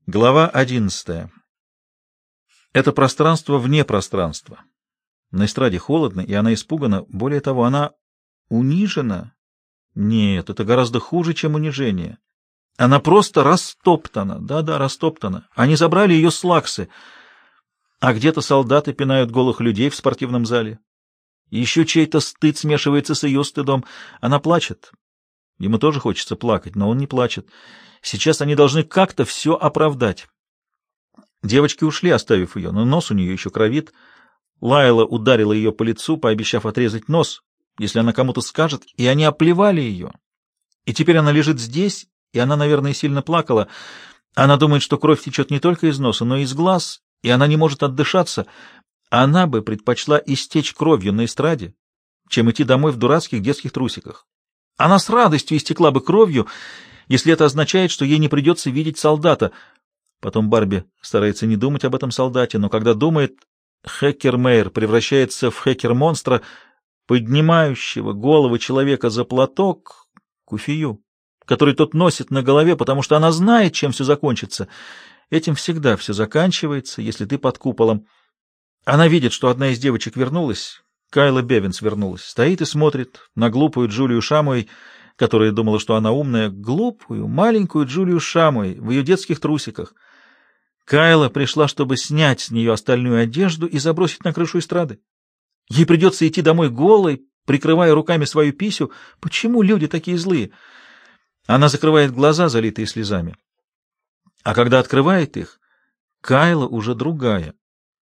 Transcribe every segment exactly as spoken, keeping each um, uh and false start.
Глава одиннадцатая. Это пространство вне пространства. На эстраде холодно, и она испугана. Более того, она унижена. Нет, это гораздо хуже, чем унижение. Она просто растоптана. Да-да, растоптана. Они забрали ее с Лаксы. А где-то солдаты пинают голых людей в спортивном зале. Еще чей-то стыд смешивается с ее стыдом. Она плачет. Ему тоже хочется плакать, но он не плачет. Сейчас они должны как-то все оправдать. Девочки ушли, оставив ее, но нос у нее еще кровит. Лайла ударила ее по лицу, пообещав отрезать нос, если она кому-то скажет, и они оплевали ее. И теперь она лежит здесь, и она, наверное, сильно плакала. Она думает, что кровь течет не только из носа, но и из глаз, и она не может отдышаться. Она бы предпочла истечь кровью на эстраде, чем идти домой в дурацких детских трусиках. Она с радостью истекла бы кровью, если это означает, что ей не придется видеть солдата. Потом Барби старается не думать об этом солдате, но когда думает, Хэкер-Мэйр превращается в Хэкер-монстра, поднимающего голову человека за платок, куфию, который тот носит на голове, потому что она знает, чем все закончится. Этим всегда все заканчивается, если ты под куполом. Она видит, что одна из девочек вернулась, Кайла Бевинс вернулась, стоит и смотрит на глупую Джулию Шамуэй, которая думала, что она умная, глупую, маленькую Джулию Шамуэй в ее детских трусиках. Кайла пришла, чтобы снять с нее остальную одежду и забросить на крышу эстрады. Ей придется идти домой голой, прикрывая руками свою писю. Почему люди такие злые? Она закрывает глаза, залитые слезами. А когда открывает их, Кайла уже другая.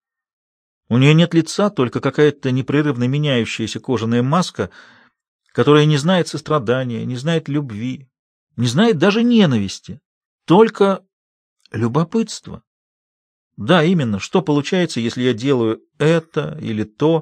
У нее нет лица, только какая-то непрерывно меняющаяся кожаная маска, которая не знает сострадания, не знает любви, не знает даже ненависти, только любопытство. Да, именно, что получается, если я делаю это или то.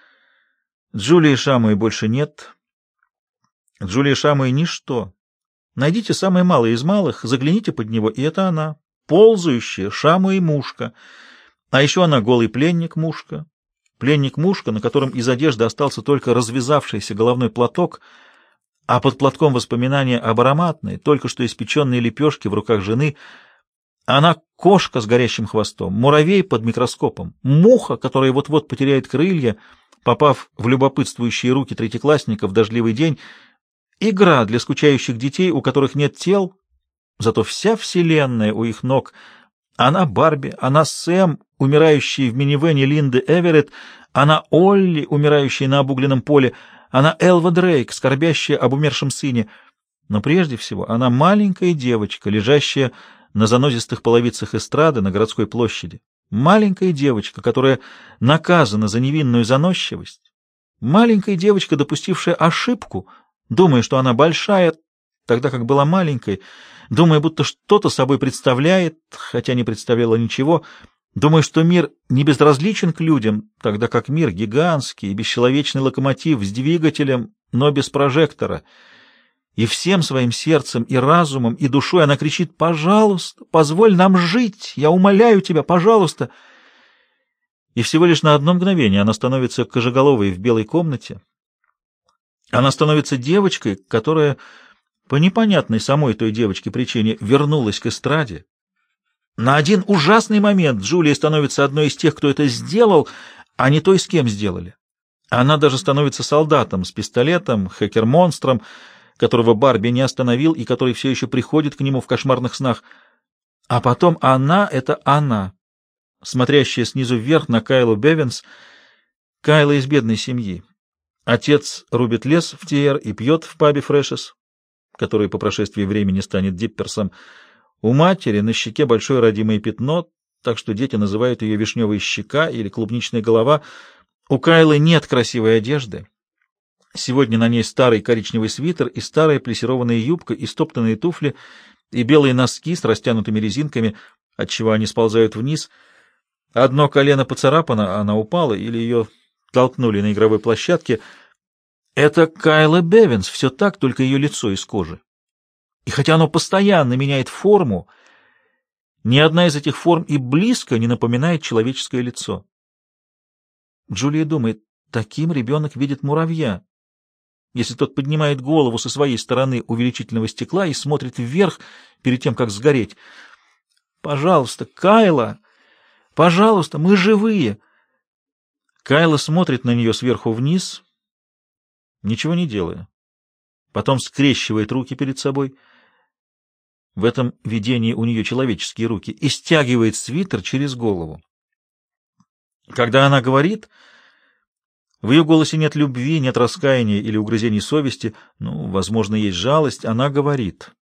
Джулии Шамуэй больше нет. Джулия Шамуэй — ничто. Найдите самое малое из малых, загляните под него, и это она, ползающая Шамуэй-мушка. А еще она голый пленник-мушка. Пленник-мушка, на котором из одежды остался только развязавшийся головной платок, а под платком воспоминания об ароматной, только что испеченной лепешке в руках жены. Она кошка с горящим хвостом, муравей под микроскопом, муха, которая вот-вот потеряет крылья, попав в любопытствующие руки третьеклассника в дождливый день, игра для скучающих детей, у которых нет тел, зато вся вселенная у их ног. Она Барби, она Сэм, умирающий в минивэне Линды Эверетт, она Олли, умирающий на обугленном поле, она Элва Дрейк, скорбящая об умершем сыне. Но прежде всего она маленькая девочка, лежащая на занозистых половицах эстрады на городской площади. Маленькая девочка, которая наказана за невинную заносчивость. Маленькая девочка, допустившая ошибку, думая, что она большая, тогда как была маленькой, думая, будто что-то собой представляет, хотя не представляла ничего, думая, что мир не безразличен к людям, тогда как мир гигантский и бесчеловечный локомотив с двигателем, но без прожектора. И всем своим сердцем и разумом и душой она кричит: «Пожалуйста, позволь нам жить! Я умоляю тебя, пожалуйста!» И всего лишь на одно мгновение она становится кожеголовой в белой комнате. Она становится девочкой, которая по непонятной самой той девочке причине вернулась к эстраде. На один ужасный момент Джулия становится одной из тех, кто это сделал, а не той, с кем сделали. Она даже становится солдатом с пистолетом, хэкер-монстром, которого Барби не остановил и который все еще приходит к нему в кошмарных снах. А потом она — это она, смотрящая снизу вверх на Кайлу Бевинс, Кайла из бедной семьи. Отец рубит лес в Тиэр и пьет в пабе Фрешес, который по прошествии времени станет Дипперсом. У матери на щеке большое родимое пятно, так что дети называют ее вишневая щека или клубничная голова. У Кайлы нет красивой одежды. Сегодня на ней старый коричневый свитер и старая плессированная юбка, и стоптанные туфли, и белые носки с растянутыми резинками, отчего они сползают вниз. Одно колено поцарапано, она упала, или ее толкнули на игровой площадке. Это Кайла Бевинс, все так, только ее лицо из кожи. И хотя оно постоянно меняет форму, ни одна из этих форм и близко не напоминает человеческое лицо. Джулия думает, таким ребенок видит муравья, если тот поднимает голову со своей стороны увеличительного стекла и смотрит вверх перед тем, как сгореть. Пожалуйста, Кайла! Пожалуйста, мы живые!» Кайла смотрит на нее сверху вниз, ничего не делая. Потом скрещивает руки перед собой. В этом видении у нее человеческие руки. И стягивает свитер через голову. Когда она говорит, в ее голосе нет любви, нет раскаяния или угрызений совести, ну, возможно, есть жалость, она говорит.